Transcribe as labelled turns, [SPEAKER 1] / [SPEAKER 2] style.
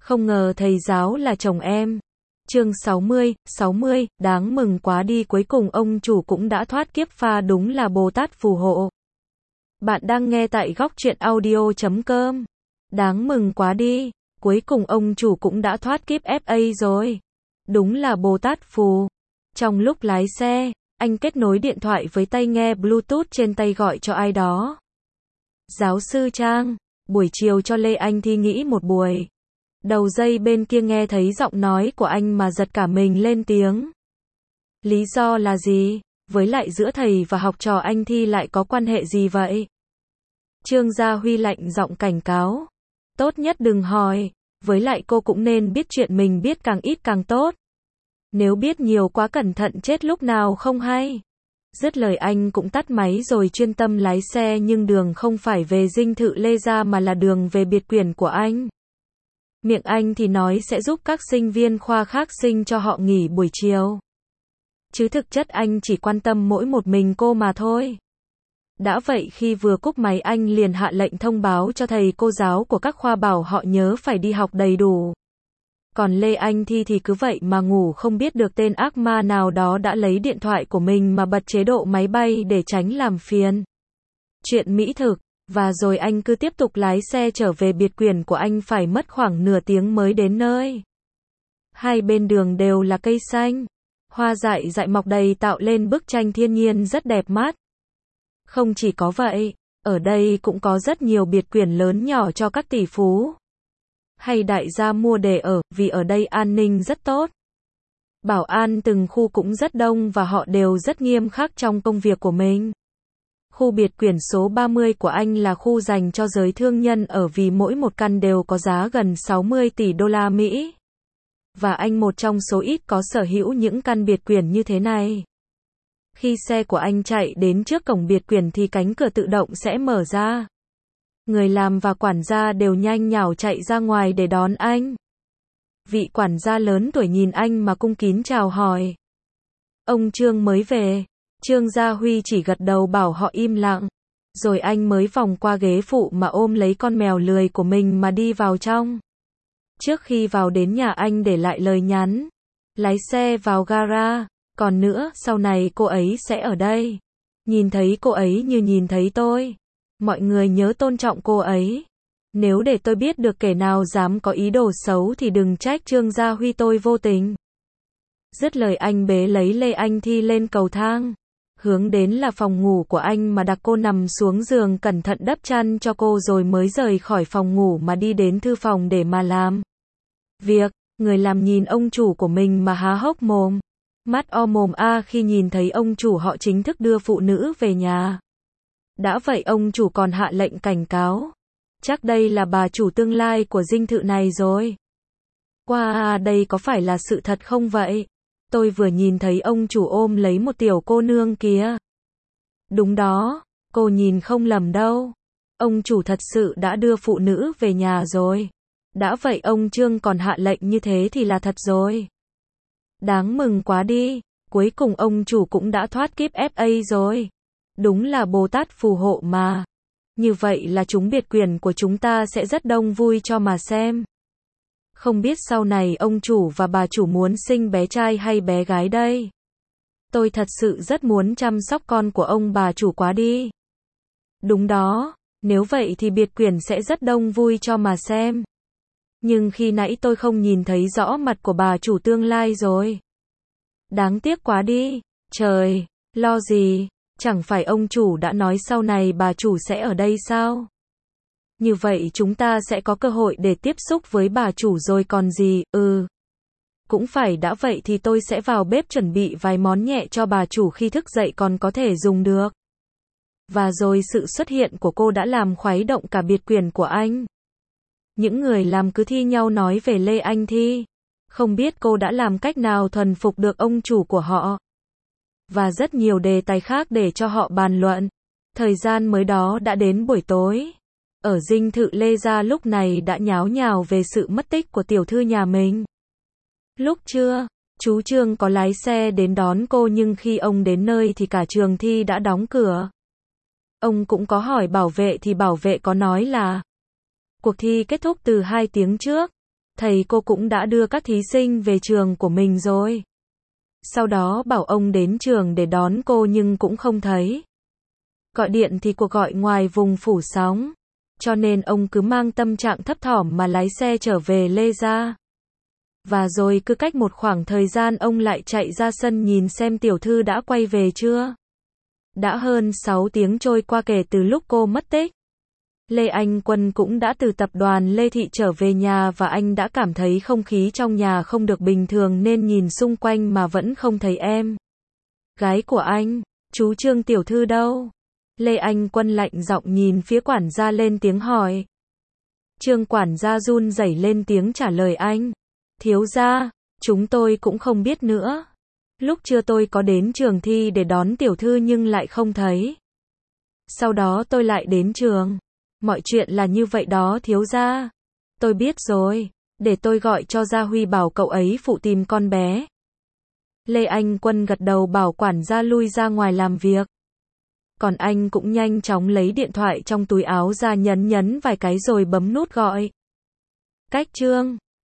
[SPEAKER 1] Không ngờ thầy giáo là chồng em. Chương 60, đáng mừng quá đi, cuối cùng ông chủ cũng đã thoát kiếp pha, đúng là Bồ Tát phù hộ. Bạn đang nghe tại góc truyện audio.com. Đáng mừng quá đi, cuối cùng ông chủ cũng đã thoát kiếp FA rồi. Đúng là Bồ Tát phù. Trong lúc lái xe, anh kết nối điện thoại với tai nghe Bluetooth trên tay gọi cho ai đó. Giáo sư Trang, buổi chiều cho Lê Anh thi nghĩ một buổi. Đầu dây bên kia nghe thấy giọng nói của anh mà giật cả mình lên tiếng. Lý do là gì? Với lại giữa thầy và học trò anh thi lại có quan hệ gì vậy? Trương Gia Huy lạnh giọng cảnh cáo. Tốt nhất đừng hỏi, với lại cô cũng nên biết chuyện mình biết càng ít càng tốt. Nếu biết nhiều quá cẩn thận chết lúc nào không hay. Dứt lời anh cũng tắt máy rồi chuyên tâm lái xe, nhưng đường không phải về dinh thự Lê Gia mà là đường về biệt quyển của anh. Miệng anh thì nói sẽ giúp các sinh viên khoa khác sinh cho họ nghỉ buổi chiều. Chứ thực chất anh chỉ quan tâm mỗi một mình cô mà thôi. Đã vậy khi vừa cúp máy anh liền hạ lệnh thông báo cho thầy cô giáo của các khoa bảo họ nhớ phải đi học đầy đủ. Còn Lê Anh Thi thì cứ vậy mà ngủ, không biết được tên ác ma nào đó đã lấy điện thoại của mình mà bật chế độ máy bay để tránh làm phiền. Chuyện mỹ thực. Và rồi anh cứ tiếp tục lái xe trở về biệt quyển của anh, phải mất khoảng nửa tiếng mới đến nơi. Hai bên đường đều là cây xanh, hoa dại dại mọc đầy tạo lên bức tranh thiên nhiên rất đẹp mắt. Không chỉ có vậy, ở đây cũng có rất nhiều biệt quyển lớn nhỏ cho các tỷ phú hay đại gia mua để ở, vì ở đây an ninh rất tốt. Bảo an từng khu cũng rất đông và họ đều rất nghiêm khắc trong công việc của mình. Khu biệt quyển số 30 của anh là khu dành cho giới thương nhân ở, vì mỗi một căn đều có giá gần 60 tỷ đô la Mỹ. Và anh một trong số ít có sở hữu những căn biệt quyển như thế này. Khi xe của anh chạy đến trước cổng biệt quyển thì cánh cửa tự động sẽ mở ra. Người làm và quản gia đều nhanh nhảu chạy ra ngoài để đón anh. Vị quản gia lớn tuổi nhìn anh mà cung kính chào hỏi. Ông Trương mới về. Trương Gia Huy chỉ gật đầu bảo họ im lặng. Rồi anh mới vòng qua ghế phụ mà ôm lấy con mèo lười của mình mà đi vào trong. Trước khi vào đến nhà anh để lại lời nhắn. Lái xe vào gara. Còn nữa, sau này cô ấy sẽ ở đây. Nhìn thấy cô ấy như nhìn thấy tôi. Mọi người nhớ tôn trọng cô ấy. Nếu để tôi biết được kẻ nào dám có ý đồ xấu thì đừng trách Trương Gia Huy tôi vô tình. Dứt lời anh bế lấy Lê Anh Thi lên cầu thang. Hướng đến là phòng ngủ của anh mà đặt cô nằm xuống giường, cẩn thận đắp chăn cho cô rồi mới rời khỏi phòng ngủ mà đi đến thư phòng để mà làm việc. Người làm nhìn ông chủ của mình mà há hốc mồm. Mắt o mồm khi nhìn thấy ông chủ họ chính thức đưa phụ nữ về nhà. Đã vậy ông chủ còn hạ lệnh cảnh cáo. Chắc đây là bà chủ tương lai của dinh thự này rồi. Đây có phải là sự thật không vậy? Tôi vừa nhìn thấy ông chủ ôm lấy một tiểu cô nương kìa. Đúng đó, cô nhìn không lầm đâu. Ông chủ thật sự đã đưa phụ nữ về nhà rồi. Đã vậy ông Trương còn hạ lệnh như thế thì là thật rồi. Đáng mừng quá đi, cuối cùng ông chủ cũng đã thoát kiếp FA rồi. Đúng là Bồ Tát phù hộ mà. Như vậy là chúng biệt quyển của chúng ta sẽ rất đông vui cho mà xem. Không biết sau này ông chủ và bà chủ muốn sinh bé trai hay bé gái đây. Tôi thật sự rất muốn chăm sóc con của ông bà chủ quá đi. Đúng đó, nếu vậy thì biệt quyển sẽ rất đông vui cho mà xem. Nhưng khi nãy tôi không nhìn thấy rõ mặt của bà chủ tương lai rồi. Đáng tiếc quá đi. Trời, lo gì, chẳng phải ông chủ đã nói sau này bà chủ sẽ ở đây sao? Như vậy chúng ta sẽ có cơ hội để tiếp xúc với bà chủ rồi còn gì. Cũng phải, đã vậy thì tôi sẽ vào bếp chuẩn bị vài món nhẹ cho bà chủ khi thức dậy còn có thể dùng được. Và rồi sự xuất hiện của cô đã làm khuấy động cả biệt quyển của anh. Những người làm cứ thi nhau nói về Lê Anh Thi. Không biết cô đã làm cách nào thuần phục được ông chủ của họ. Và rất nhiều đề tài khác để cho họ bàn luận. Thời gian mới đó đã đến buổi tối. Ở dinh thự Lê Gia lúc này đã nháo nhào về sự mất tích của tiểu thư nhà mình. Lúc trưa, chú Trương có lái xe đến đón cô, nhưng khi ông đến nơi thì cả trường thi đã đóng cửa. Ông cũng có hỏi bảo vệ thì bảo vệ có nói là cuộc thi kết thúc từ 2 tiếng trước. thầy cô cũng đã đưa các thí sinh về trường của mình rồi. Sau đó bảo ông đến trường để đón cô nhưng cũng không thấy. Gọi điện thì cuộc gọi ngoài vùng phủ sóng. Cho nên ông cứ mang tâm trạng thấp thỏm mà lái xe trở về Lê Gia. Và rồi cứ cách một khoảng thời gian ông lại chạy ra sân nhìn xem tiểu thư đã quay về chưa. Đã hơn 6 tiếng trôi qua kể từ lúc cô mất tích. Lê Anh Quân cũng đã từ tập đoàn Lê Thị trở về nhà và anh đã cảm thấy không khí trong nhà không được bình thường nên nhìn xung quanh mà vẫn không thấy em gái của anh. Chú Trương tiểu thư đâu? Lê Anh Quân lạnh giọng nhìn phía quản gia lên tiếng hỏi. Trương quản gia run rẩy lên tiếng trả lời anh. Thiếu gia, chúng tôi cũng không biết nữa. Lúc trưa tôi có đến trường thi để đón tiểu thư nhưng lại không thấy. Sau đó tôi lại đến trường. Mọi chuyện là như vậy đó thiếu gia. Tôi biết rồi, để tôi gọi cho Gia Huy bảo cậu ấy phụ tìm con bé. Lê Anh Quân gật đầu bảo quản gia lui ra ngoài làm việc. Còn anh cũng nhanh chóng lấy điện thoại trong túi áo ra nhấn vài cái rồi bấm nút gọi. Cách Trương.